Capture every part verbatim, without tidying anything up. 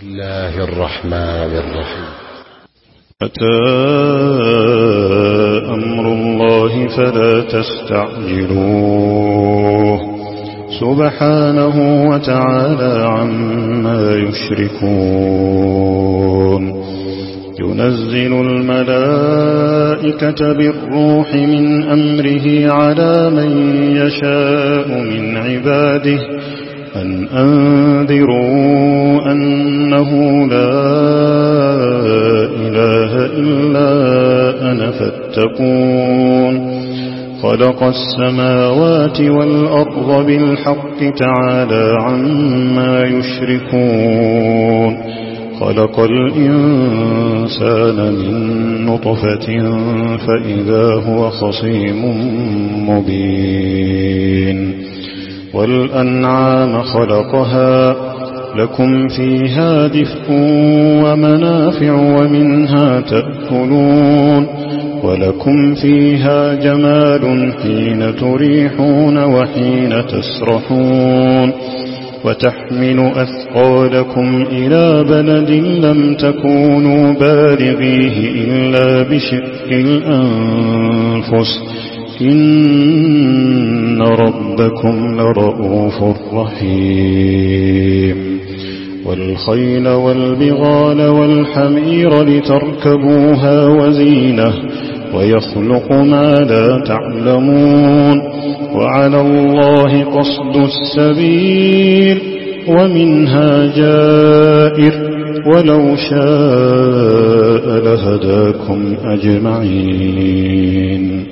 الله الرحمن الرحيم. أتى أمر الله فلا تستعجلوه سبحانه وتعالى عما يشركون. ينزل الملائكة بالروح من أمره على من يشاء من عباده أن أنذروا أنه لا إله إلا أنا فاتقون. خلق السماوات والأرض بالحق تعالى عما يشركون. خلق الإنسان من نطفة فإذا هو خصيم مبين. والأنعام خلقها لكم فيها دفء ومنافع ومنها تأكلون. ولكم فيها جمال حين تريحون وحين تسرحون. وتحمل أثقالكم إلى بلد لم تكونوا بالغيه إلا بشق الأنفس إن ربكم لرؤوف رحيم. والخيل والبغال والحمير لتركبوها وزينة ويخلق ما لا تعلمون. وعلى الله قصد السبيل ومنها جائر ولو شاء لهداكم أجمعين.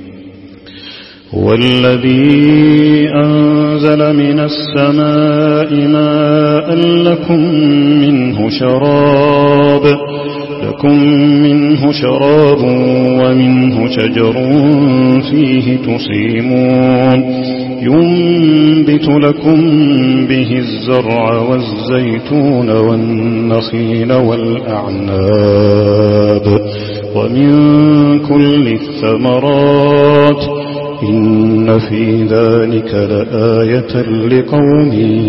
هو الذي أنزل من السماء ماء لكم منه شراب لكم منه شراب ومنه شجر فيه تسيمون. ينبت لكم به الزرع والزيتون والنخيل والأعناب ومن كل الثمرات إن في ذلك لآية لقوم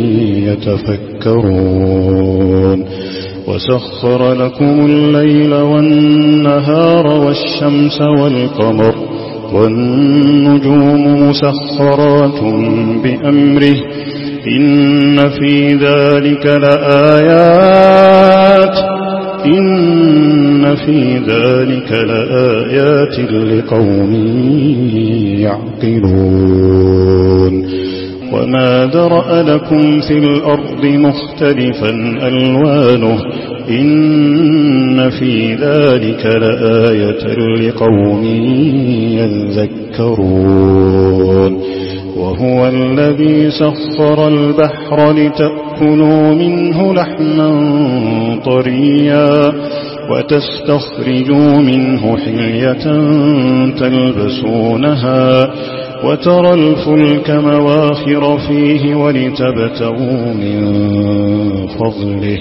يتفكرون. وسخر لكم الليل والنهار والشمس والقمر والنجوم مسخرات بأمره إن في ذلك لآيات إن في ذلك لآيات لقوم يعقلون. وما ذرأ لكم في الأرض مختلفا ألوانه إن في ذلك لآية لقوم يذكرون. وهو الذي سخر البحر لتأكلوا منه لحما طريا وتستخرجوا منه حلية تلبسونها وترى الفلك مواخر فيه ولتبتغوا من فضله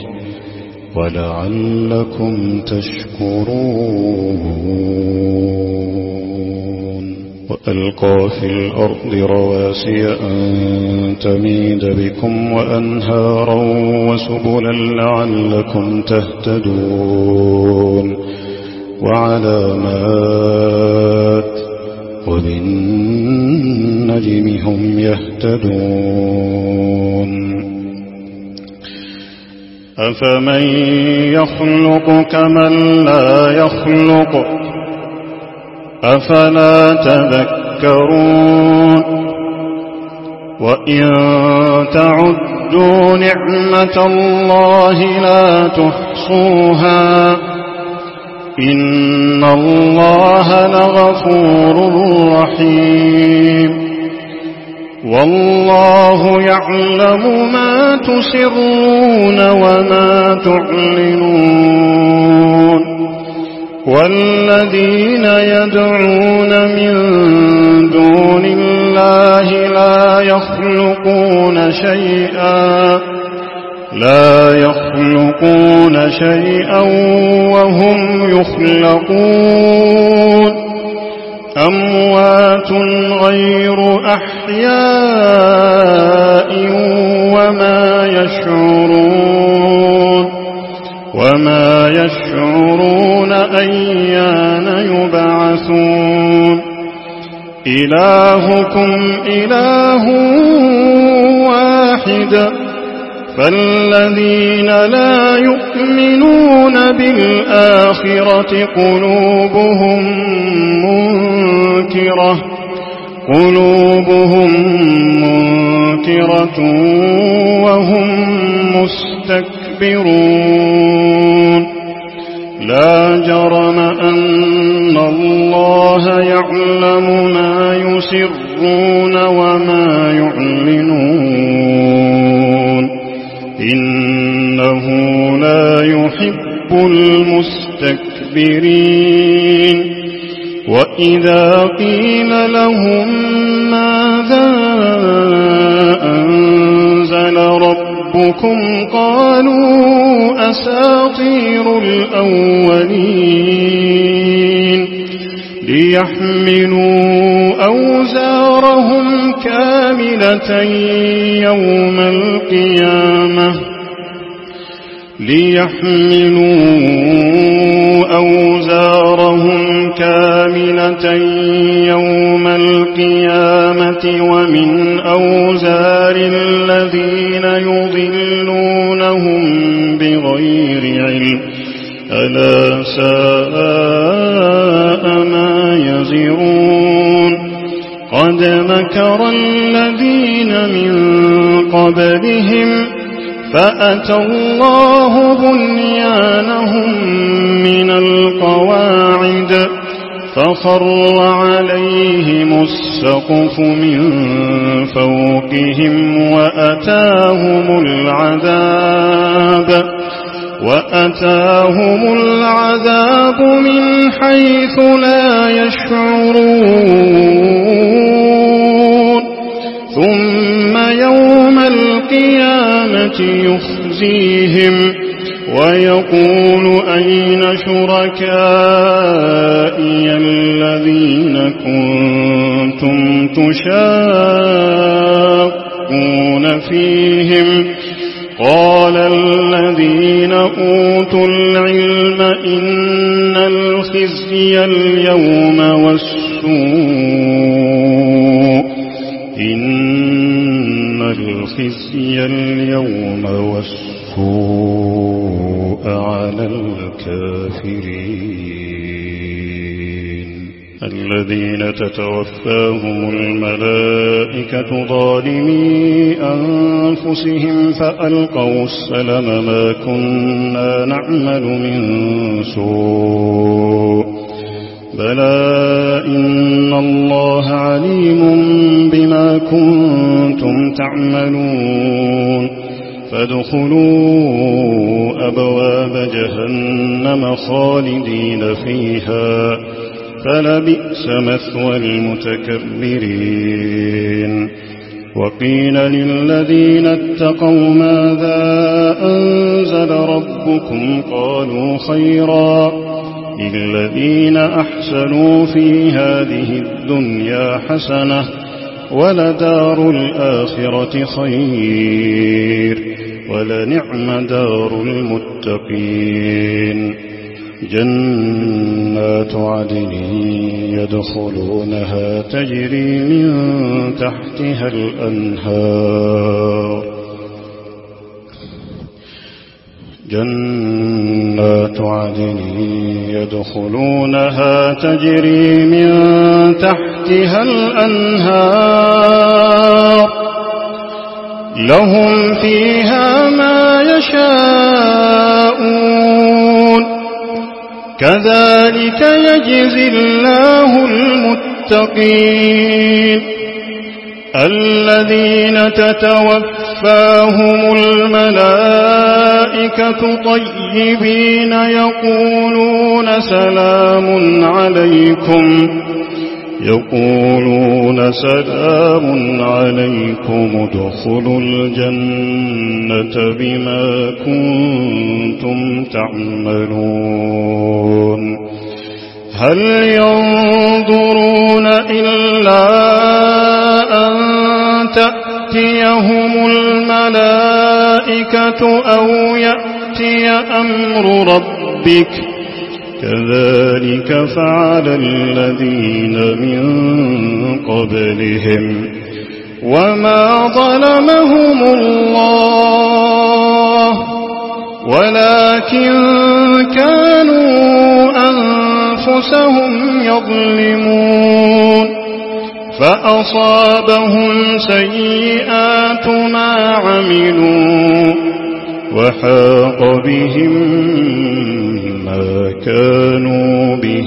ولعلكم تشكرون. وألقى في الأرض رواسي أن تميد بكم وأنهارا وسبلا لعلكم تهتدون. وعلامات وبالنجم هم يهتدون. أفمن يخلق كمن لا يخلق أفلا تذكرون. وإن تعدوا نعمة الله لا تحصوها إن الله لغفور رحيم. والله يعلم ما تسرون وما تعلنون. والذين يدعون من دون الله لا يخلقون شيئا لا يخلقون شيئا وهم يخلقون. أموات غير أحياء وما يشعرون وما يشعرون أيان يبعثون إلهكم إله واحد فالذين لا يؤمنون بالآخرة قلوبهم منكرة قلوبهم منكرة وهم مستكبرون لا جرم أن الله يعلم ما يسرون وما يعلنون إنه لا يحب المستكبرين وإذا قيل لهم ماذا أنزل ربكم قالوا أساطير الأولين ليحملوا أوزارهم كاملة يوم القيامة ليحملوا أوزارهم كاملة يوم القيامة ومن أوزار الذين يضلونهم بغير علم ألا ساء ما يزرون قد مكر الذين من قبلهم فأتى الله بنيانهم من القواعد فخر عليهم السقف من فوقهم وأتاهم العذاب وأتاهم العذاب من حيث لا يشعرون ثم يوم القيامة يخزيهم ويقول أين شركائي الذين كنتم تشاقون فيهم قال الذين أوتوا العلم إن الخزي اليوم والسوء إن الخزي اليوم والسوء على الكافرين الذين تتوفاهم الملائكة ظالمي أنفسهم فألقوا السلم ما كنا نعمل من سوء بلى إن الله عليم بما كنتم تعملون فادخلوا أبواب جهنم خالدين فيها فلبئس مثوى المتكبرين وقيل للذين اتقوا ماذا أنزل ربكم قالوا خيرا للذين أحسنوا في هذه الدنيا حسنة ولدار الآخرة خير ولنعم دار المتقين جنات عدن يدخلونها تجري من تحتها الأنهار جنات عدن يدخلونها تجري من تحتها الأنهار لهم فيها ما يشاءون كذلك يجزي الله المتقين الذين تتوفاهم الملائكة طيبين يقولون سلام عليكم يقولون سلام عليكم ادخلوا الجنة بما كنتم تعملون هل ينظرون إلا أن تأتيهم الملائكة أو يأتي يأتي أمر ربك كذلك فعل الذين من قبلهم وما ظلمهم الله ولكن كانوا أنفسهم يظلمون فأصابهم سيئات ما عملوا وحاق بهم ما كانوا به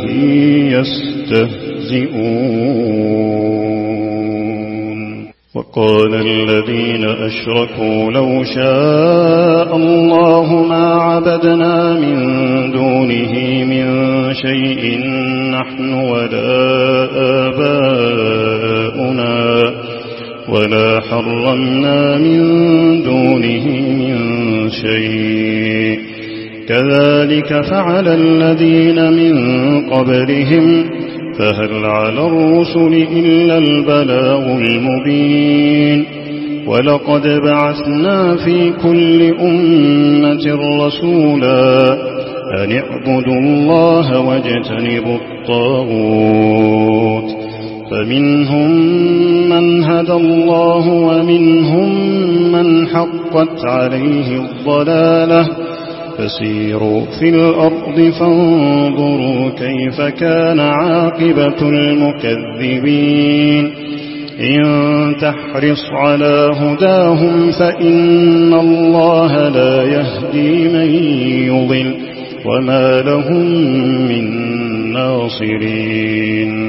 يستهزئون وقال الذين أشركوا لو شاء الله ما عبدنا من دونه من شيء نحن ولا آباؤنا ولا حرمنا من دونه من شيء كذلك فعل الذين من قبلهم فهل على الرسل إلا البلاغ المبين ولقد بعثنا في كل أمة رسولا أن اعبدوا الله واجتنبوا الطاغوت فمنهم من هدى الله ومنهم من حقت عليه الضلالة فسيروا في الأرض فانظروا كيف كان عاقبة المكذبين إن تحرص على هداهم فإن الله لا يهدي من يضل وما لهم من ناصرين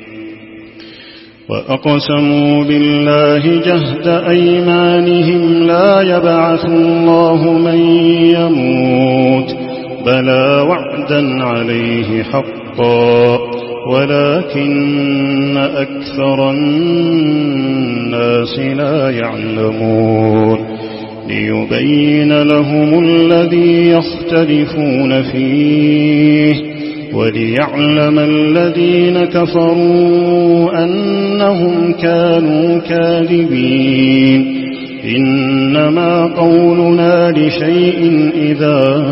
وأقسموا بالله جهد أيمانهم لا يبعث الله من يموت بلى وعدا عليه حقا ولكن أكثر الناس لا يعلمون ليبين لهم الذي يختلفون فيه وليعلم الذين كفروا أنهم كانوا كاذبين إنما قولنا لشيء إذا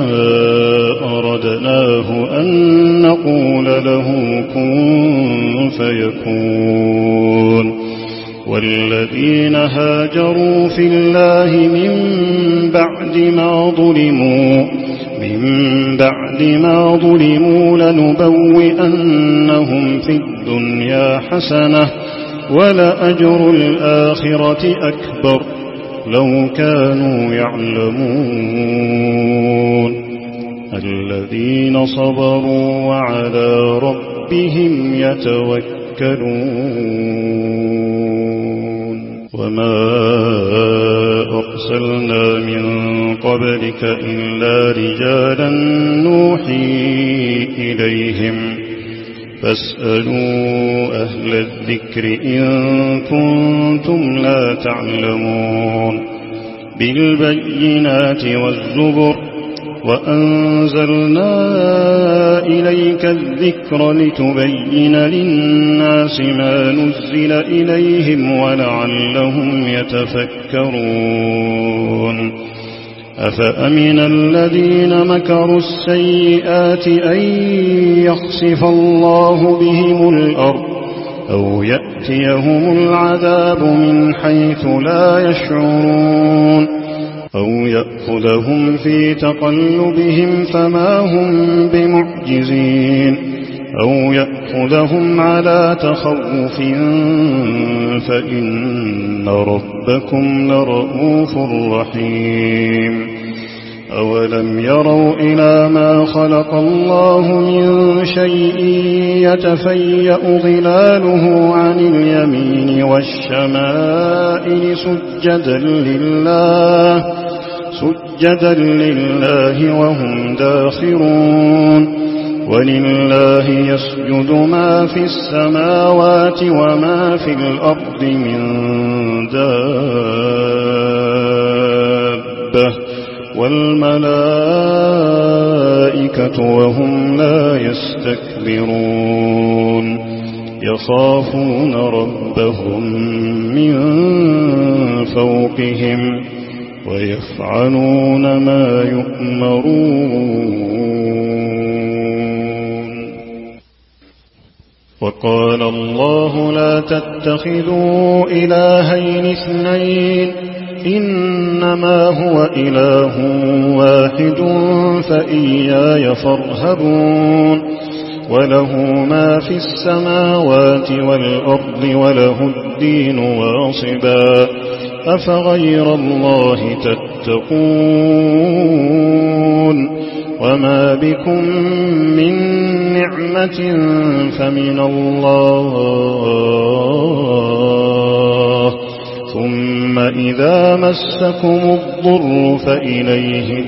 أردناه أن نقول له كن فيكون والذين هاجروا في الله من بعد ما ظلموا من بعد ما ظلموا لنبوئنهم في الدنيا حسنة ولأجر الآخرة أكبر لو كانوا يعلمون الذين صبروا وعلى ربهم يتوكلون وما أرسلنا من قبلك إلا رجالا نوحي إليهم فاسألوا أهل الذكر إن كنتم لا تعلمون بالبينات والزبر وأنزلنا إليك الذكر لتبين للناس ما نزل إليهم ولعلهم يتفكرون أفأمن الذين مكروا السيئات أن يخسف الله بهم الأرض أو يأتيهم العذاب من حيث لا يشعرون أو يأخذهم في تقلبهم فما هم بمعجزين أو يأخذهم على تخوف فإن ربكم لرؤوف رحيم أولم يروا إلى ما خلق الله من شيء يتفيأ ظلاله عن اليمين والشمائل سجدا لله سجدا لله وهم داخرون ولله يسجد ما في السماوات وما في الأرض من دابة والملائكة وهم لا يستكبرون يخافون ربهم من فوقهم ويفعلون ما يؤمرون. وقال الله لا تتخذوا إلهين اثنين إنما هو إله واحد فإياي فارهبون. وله ما في السماوات والأرض وله الدين واصبا أفغير الله تتقون. وما بكم من نعمة فمن الله ثم إذا مسكم الضر فإليه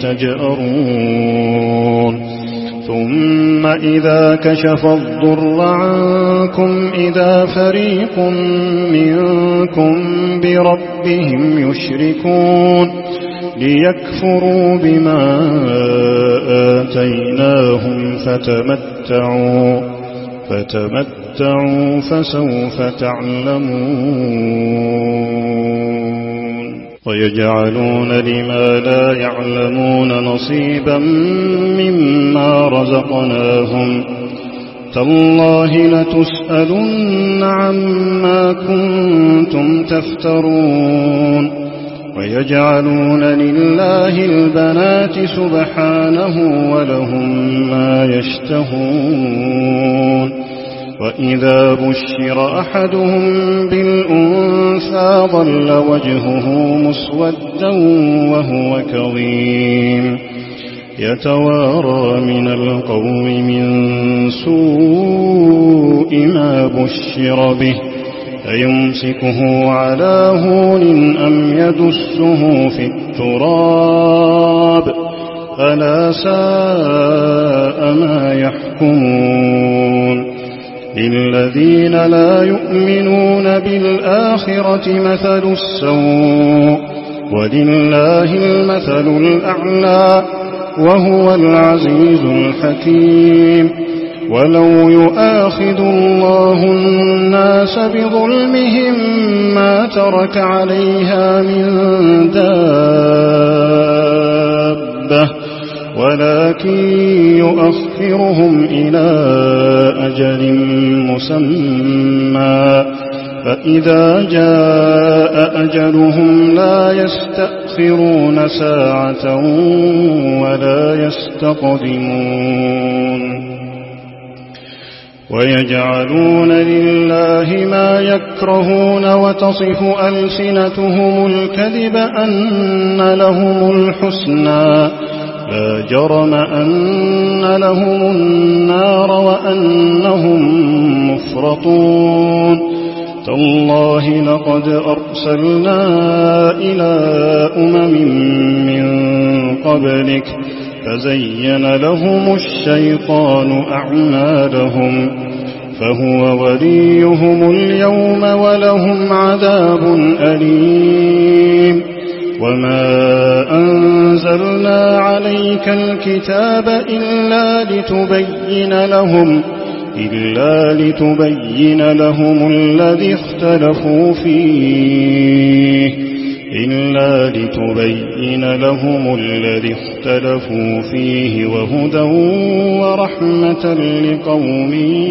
تجأرون. ثم إذا كشف الضر عنكم إذا فريق منكم بربهم يشركون ليكفروا بما آتيناهم فتمتعوا فتمتعوا فسوف تعلمون. ويجعلون لما لا يعلمون نصيبا مما رزقناهم تالله لتسألن عما كنتم تفترون. ويجعلون لله البنات سبحانه ولهم ما يشتهون. وإذا بشر أحدهم بالأنثى ظل وجهه مسودا وهو كظيم يتوارى من القوم من سوء ما بشر به أيمسكه على هون أم يدسه في التراب ألا ساء ما يحكمون. للذين لا يؤمنون بالآخرة مثل السوء ولله المثل الأعلى وهو العزيز الحكيم. ولو يؤاخذ الله الناس بظلمهم ما ترك عليها من دابة ولكن يؤخرهم إلى أجل مسمى فإذا جاء أجلهم لا يستأخرون ساعة ولا يستقدمون. ويجعلون لله ما يكرهون وتصف ألسنتهم الكذب أن لهم الحسنى لا جرم أن لهم النار وأنهم مفرطون. تالله لقد أرسلنا إلى أمم من قبلك فزين لهم الشيطان أعمالهم فهو وليهم اليوم ولهم عذاب أليم. وما أنزلنا عليك الكتاب إلا لتبين لهم إلا لتبين لهم الذي اختلفوا فيه إلا لتبين لهم الذي اختلفوا فيه وهدى ورحمة لقوم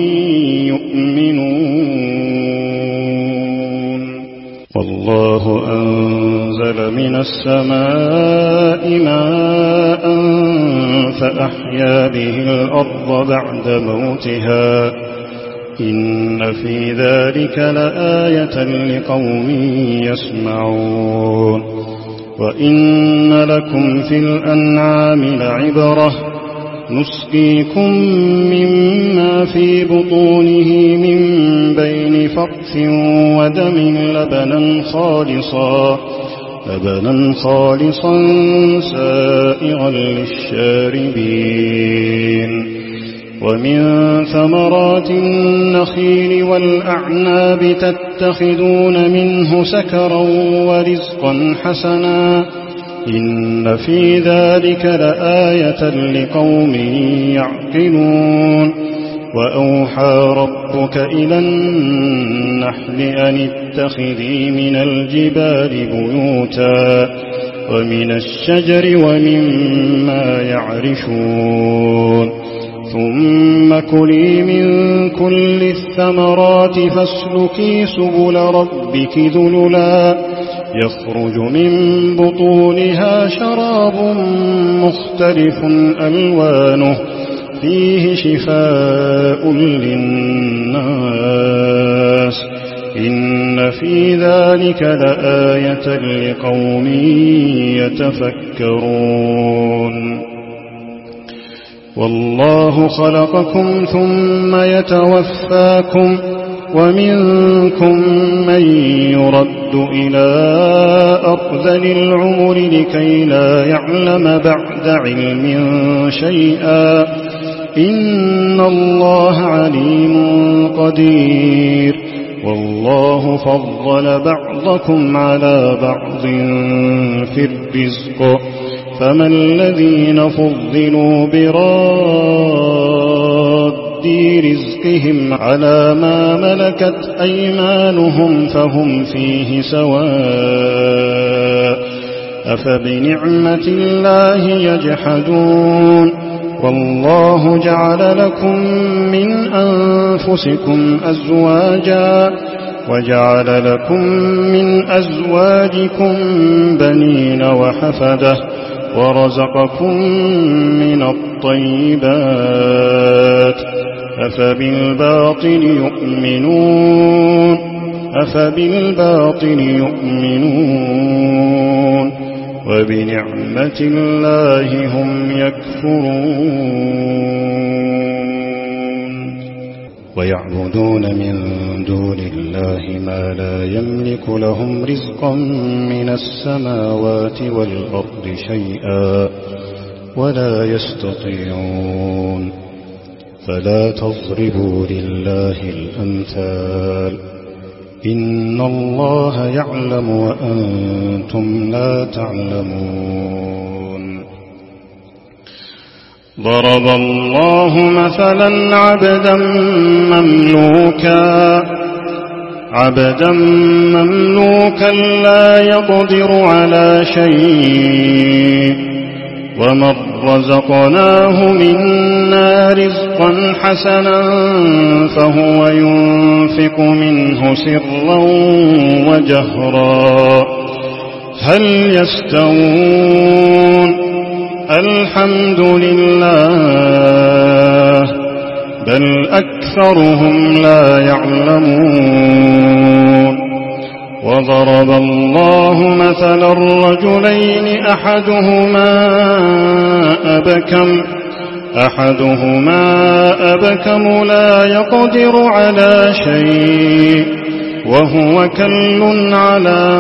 يؤمنون. والله أنزل من السماء ماء فأحيا به الأرض بعد موتها إن في ذلك لآية لقوم يسمعون. وإن لكم في الأنعام لعبرة نسقيكم مما في بطونه من بين فرث ودم لبنا خالصا لبنا خالصا سائغا للشاربين. ومن ثمرات النخيل والأعناب تتخذون منه سكرا ورزقا حسنا إن في ذلك لآية لقوم يعقلون. وأوحى ربك إلى النحل أن اتخذي من الجبال بيوتا ومن الشجر ومما يعرشون ثم كلي من كل الثمرات فاسلكي سبل ربك ذللا يخرج من بطونها شراب مختلف ألوانه فيه شفاء للناس إن في ذلك لآية لقوم يتفكرون والله خلقكم ثم يتوفاكم ومنكم من يرد إلى أرذل العمر لكي لا يعلم بعد علم شيئا إن الله عليم قدير والله فضل بعضكم على بعض في الرزق فما الذين فضلوا براد رزقهم على ما ملكت أيمانهم فهم فيه سواء أفبنعمة الله يجحدون والله جعل لكم من أنفسكم أزواجا وجعل لكم من أزواجكم بنين وحفدة ورزقكم من الطيبات أفبالباطل يؤمنون أفبالباطل يؤمنون وبنعمة الله هم يكفرون ويعبدون من دون الله ما لا يملك لهم رزقا من السماوات والأرض شيئا ولا يستطيعون فلا تضربوا لله الأمثال إن الله يعلم وأنتم لا تعلمون ضرب الله مثلا عبدا مملوكا عبدا مملوكا لا يقدر على شيء ومن رزقناه منا رزقا حسنا فهو ينفق منه سرا وجهرا هل يستوون الحمد لله بل أكثرهم لا يعلمون وضرب الله مثلا الرجلين أحدهما أبكم أحدهما أبكم لا يقدر على شيء وهو كل على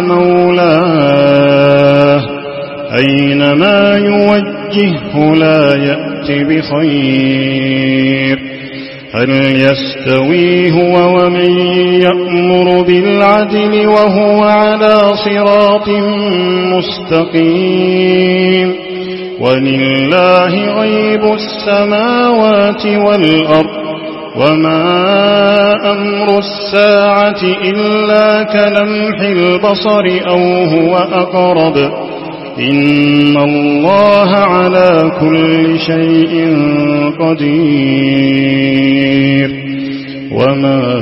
مولاه أينما يوجهه لا يأتي بخير هل يستوي هو ومن يأمر بالعدل وهو على صراط مستقيم ولله غيب السماوات والأرض وما أمر الساعة إلا كلمح البصر أو هو أقرب إن الله على كل شيء قدير وما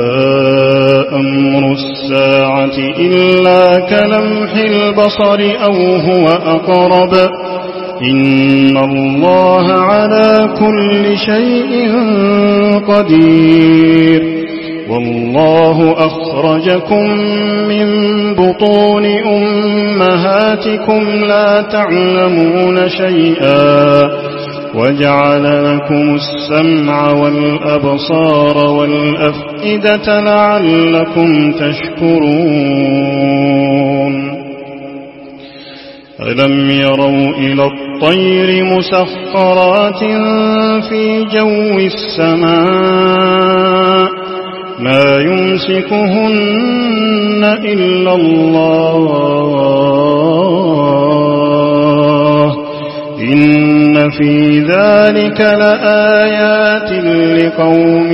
أمر الساعة إلا كلمح البصر أو هو أقرب إن الله على كل شيء قدير والله أخرجكم من بطون أمهاتكم لا تعلمون شيئا وجعل لكم السمع والأبصار والأفئدة لعلكم تشكرون ألم يروا إلى الطير مسخرات في جو السماء ما يمسكهن إلا الله إن في ذلك لآيات لقوم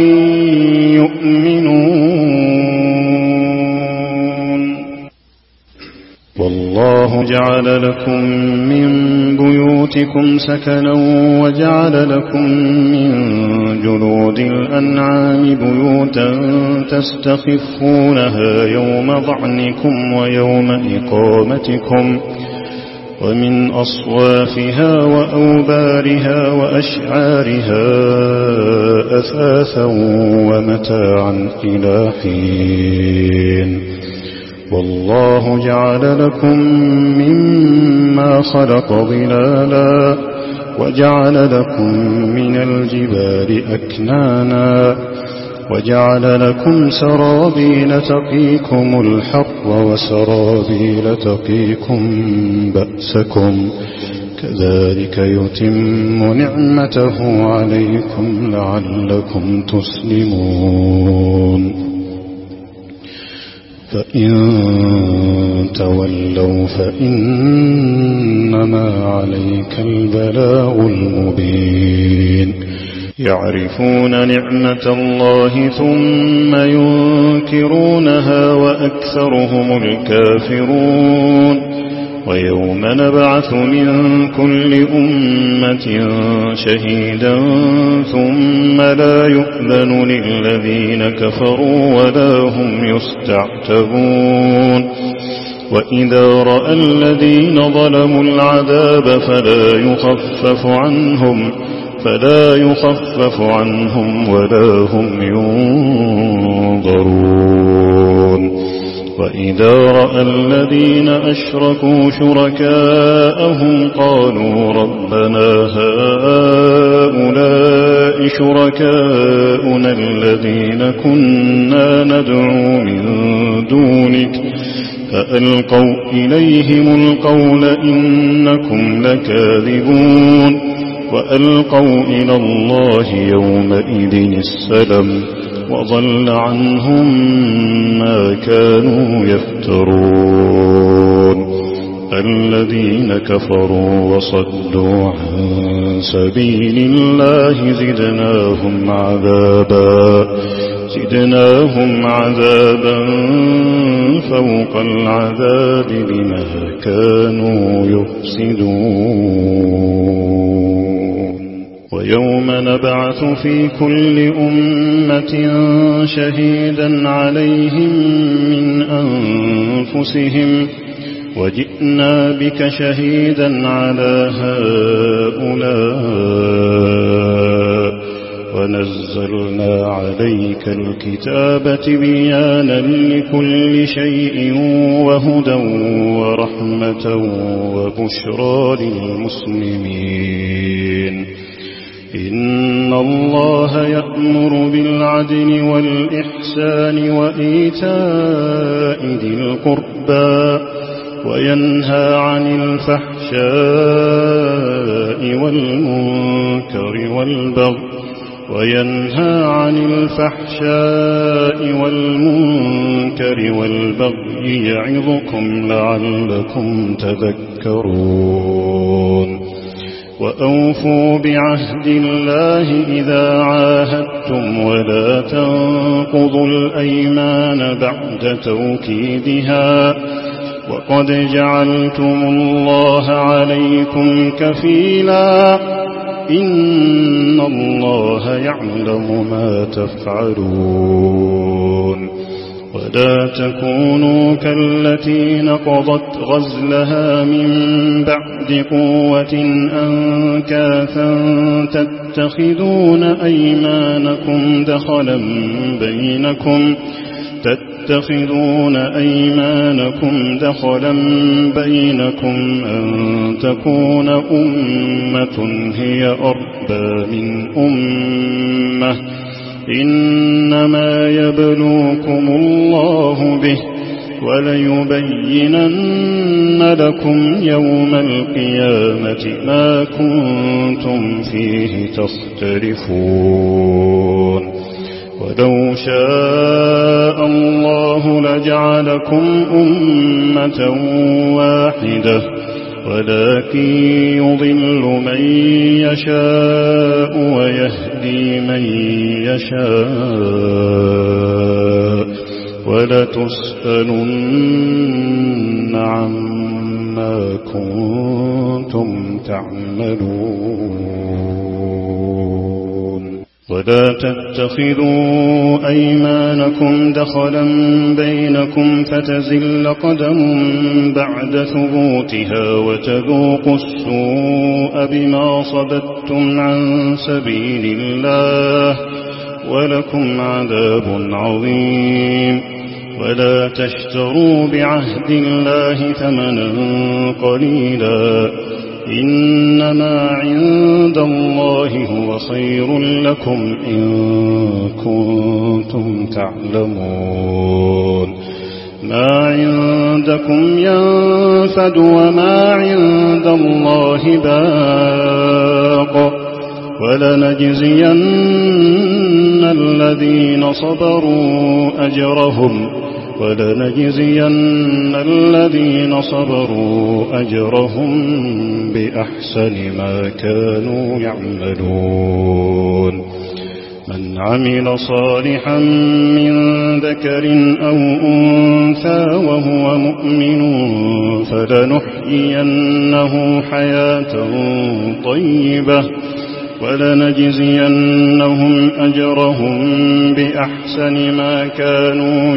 يؤمنون والله والله جعل لكم من بيوتكم سكنا وجعل لكم من جلود الأنعام بيوتا تستخفونها يوم ظعنكم ويوم إقامتكم ومن أصوافها وأوبارها وأشعارها أثاثا ومتاعا إلى حين والله جعل لكم مما خلق ظلالا وجعل لكم من الجبال أكنانا وجعل لكم سرابيل تقيكم الحر وسرابيل تقيكم بأسكم كذلك يتم نعمته عليكم لعلكم تسلمون فإن تولوا فإنما عليك البلاغ المبين يعرفون نعمة الله ثم ينكرونها وأكثرهم الكافرون ويوم نبعث من كل أمة شهيدا ثم لا يؤذن للذين كفروا ولا هم يستعتبون وإذا رأى الذين ظلموا العذاب فلا يخفف عنهم فلا يخفف عنهم ولا هم ينظرون وإذا رأى الذين أشركوا شركاءهم قالوا ربنا هؤلاء شركاؤنا الذين كنا ندعو من دونك فألقوا إليهم القول إنكم لكاذبون وألقوا إلى الله يومئذ السلم وضل عنهم ما كانوا يفترون الذين كفروا وصدوا عن سبيل الله زدناهم عذابا زدناهم عذابا فوق العذاب بما كانوا يفسدون ويوم نبعث في كل أمة شهيدا عليهم من أنفسهم وجئنا بك شهيدا على هؤلاء ونزلنا عليك الكتاب تبيانا لكل شيء وهدى ورحمة وبشرى للمسلمين إن الله يأمر بالعدل والإحسان وإيتاء ذي القربى وينهى عن الفحشاء والمنكر والبغي وينهى عن الفحشاء والمنكر والبغي يعظكم لعلكم تذكرون وأوفوا بعهد الله إذا عاهدتم ولا تنقضوا الأيمان بعد توكيدها وقد جعلتم الله عليكم كفيلا إن الله يعلم ما تفعلون ولا تكونوا كالتي نقضت غزلها من بعد قوة أنكاثا تتخذون أيمانكم دخلا بينكم تتخذون أيمانكم دخلا بينكم أن تكون أمة هي أربى من أمة إنما يبلوكم الله به وليبينن لكم يوم القيامة ما كنتم فيه تختلفون ولو شاء الله لجعلكم أمة واحدة ولكن يضل من يشاء ويهدي من يشاء ولتسألن عما ما كنتم تعملون. ولا تتخذوا أيمانكم دخلا بينكم فتزل قدم بعد ثبوتها وتذوقوا السوء بما صددتم عن سبيل الله ولكم عذاب عظيم. ولا تشتروا بعهد الله ثمنا قليلا إنما عند الله هو خير لكم إن كنتم تعلمون. ما عندكم ينفد وما عند الله باق ولنجزين الذين صبروا أجرهم ولنجزين الذين صبروا أجرهم بأحسن ما كانوا يعملون. من عمل صالحا من ذكر أو أنثى وهو مؤمن فلنحيينه حياة طيبة ولنجزينهم أجرهم بأحسن ما كانوا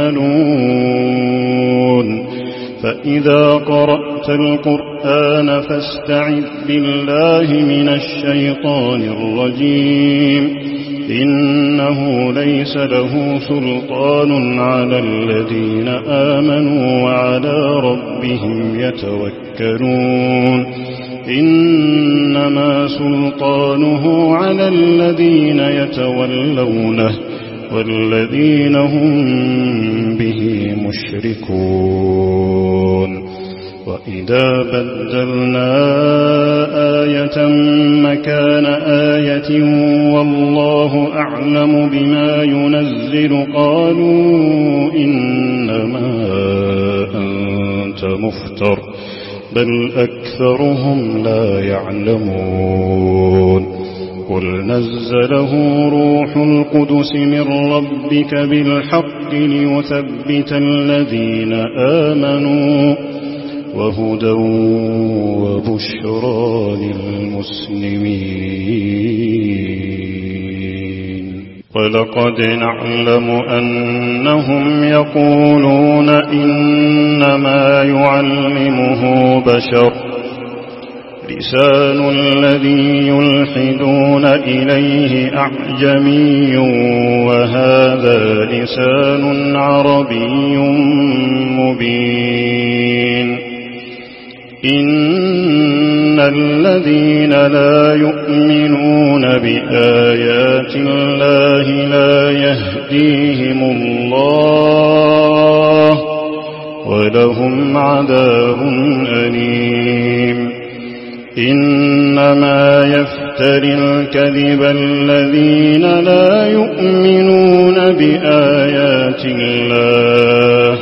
يعملون. فإذا قرأت القرآن فاستعذ بالله من الشيطان الرجيم إنه ليس له سلطان على الذين آمنوا وعلى ربهم يتوكلون. إنما سلطانه على الذين يتولونه والذين هم به مشركون. وإذا بدلنا آية مكان آية والله أعلم بما ينزل قالوا إنما أنت مفتر بل أكثرهم لا يعلمون. قل نزله روح القدس من ربك بالحق ليثبت الذين آمنوا وهدى وبشرى للمسلمين. ولقد نعلم أنهم يقولون إنما يعلمه بشر لسان الذي يلحدون إليه أعجمي وهذا لسان عربي مبين. إن الذين لا يؤمنون بآيات الله لا يهديهم الله ولهم عذاب أليم. إنما يفتري الكذب الذين لا يؤمنون بآيات الله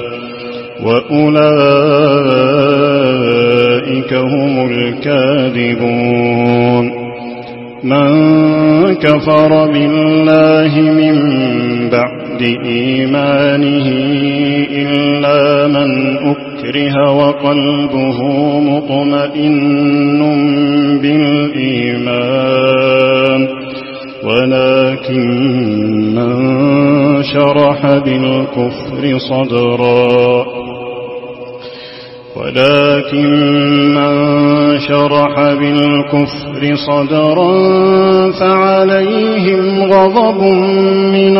وأولئك هم الكاذبون. من كفر بالله من بعد إيمانه إلا من أكره وقلبه مطمئن بالإيمان ولكن من شرح بالكفر صدرا ولكن من شرح بالكفر صدرا فعليهم غضب من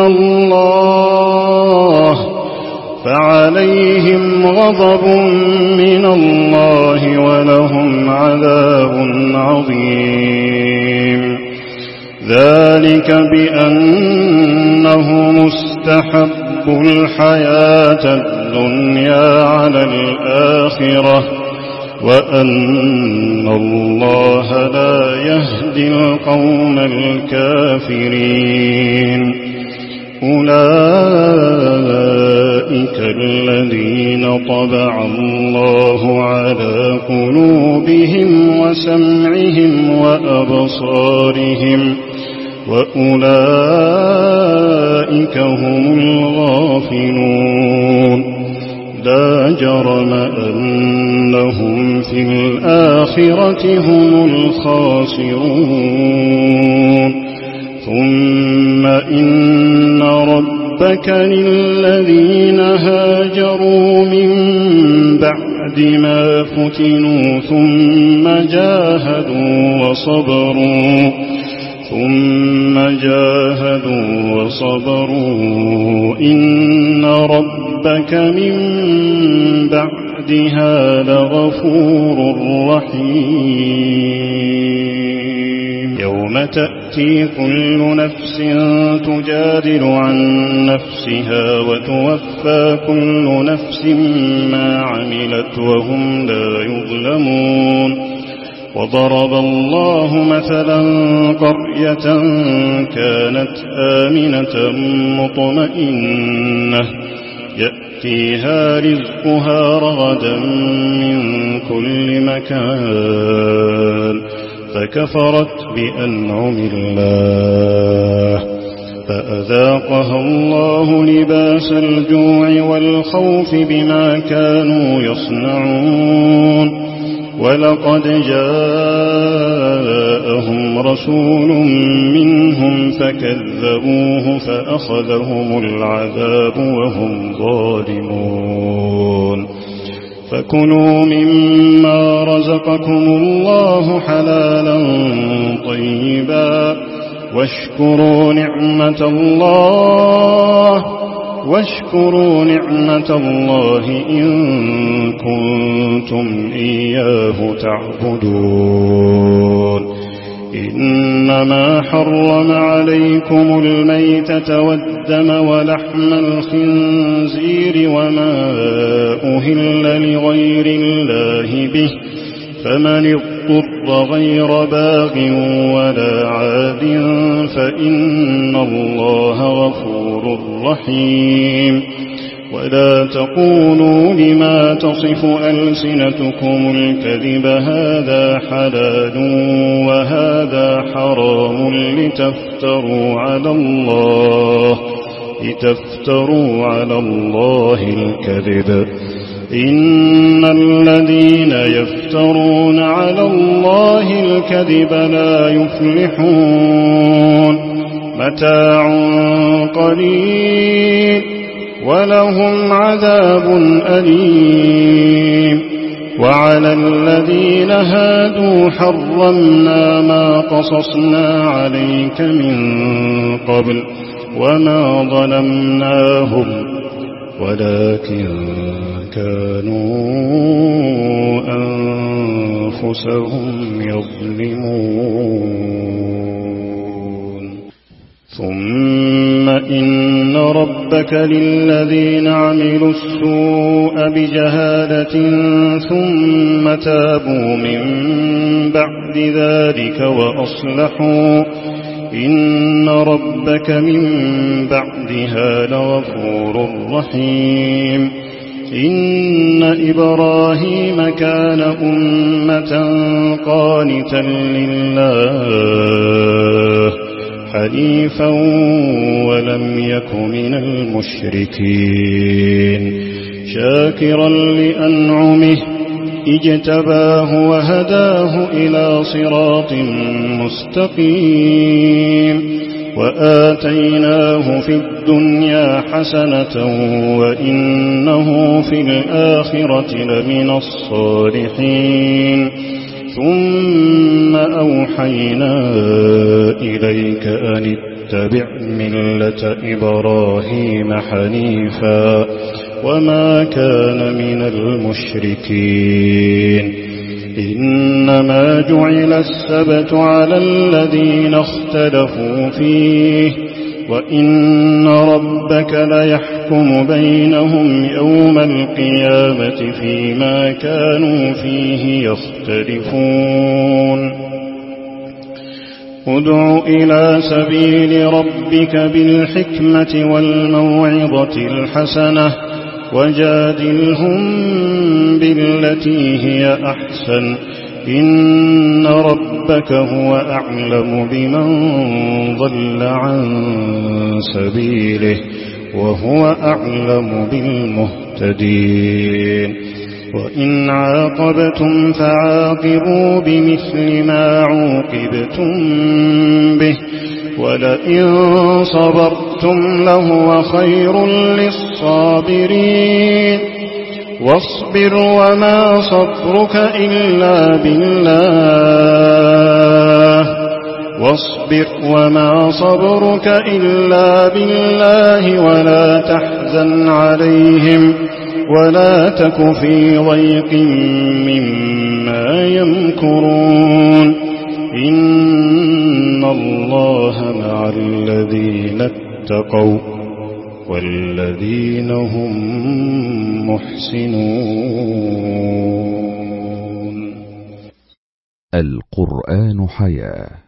الله فعليهم غضب من الله ولهم عذاب عظيم. ذلك بأنه مستحب الحياة الدنيا على الآخرة وأن الله لا يهدي القوم الكافرين. أولئك الذين طبع الله على قلوبهم وسمعهم وأبصارهم وأولئك هم الغافلون. لا جرم أن وأنهم في الآخرة هم الخاسرون ثم إن ربك للذين هاجروا من بعد ما فتنوا ثم جاهدوا وصبروا ثم جاهدوا وصبروا إن ربك من بعدها لغفور رحيم يوم تأتي كل نفس تجادل عن نفسها وتوفى كل نفس ما عملت وهم لا يظلمون وضرب الله مثلا قرية كانت آمنة مطمئنة يأتيها رزقها رغدا من كل مكان فكفرت بأنعم الله فأذاقها الله لباس الجوع والخوف بما كانوا يصنعون ولقد جاءهم رسول منهم فكذبوه فأخذهم العذاب وهم ظالمون فكلوا مما رزقكم الله حلالا طيبا واشكروا نعمة الله واشكروا نعمة الله إن كنتم إياه تعبدون إنما حرم عليكم الميتة والدم ولحم الخنزير وما أهل لغير الله به فمن اضطر غير باغ ولا عاد فإن الله غفور رحيم ولا تقولوا لما تصف ألسنتكم الكذب هذا حلال وهذا حرام لتفتروا على الله لتفتروا على الله الكذب إن الذين يفترون على الله الكذب لا يفلحون متاع قليل ولهم عذاب أليم وعلى الذين هادوا حرمنا ما قصصنا عليك من قبل وما ظلمناهم ولكن كانوا أنفسهم يظلمون ثم إن ربك للذين عملوا السوء بجهالة ثم تابوا من بعد ذلك وأصلحوا إن ربك من بعدها لغفور رحيم إن إبراهيم كان أمة قانتا لله حنيفا ولم يك من المشركين شاكرا لأنعمه اجتباه وهداه إلى صراط مستقيم وآتيناه في الدنيا حسنة وإنه في الآخرة لمن الصالحين ثم أوحينا إليك أن اتبع ملة إبراهيم حنيفا وما كان من المشركين إنما جعل السبت على الذين اختلفوا فيه وإن ربك ليحكم بينهم يوم القيامة فيما كانوا فيه يختلفون ادع إلى سبيل ربك بالحكمة والموعظة الحسنة وجادلهم بالتي هي أحسن إن ربك هو أعلم بمن ضل عن سبيله وهو أعلم بالمهتدين وإن عاقبتم فعاقبوا بمثل ما عوقبتم به ولئن صبرتم لهو خير للصابرين واصبر وما صبرك إلا بالله واصبر وما صبرك إلا بالله ولا تحزن عليهم ولا تك في ضيق مما يمكرون إن الله مع الذين اتقوا والذين هم محسنون. القرآن حياة.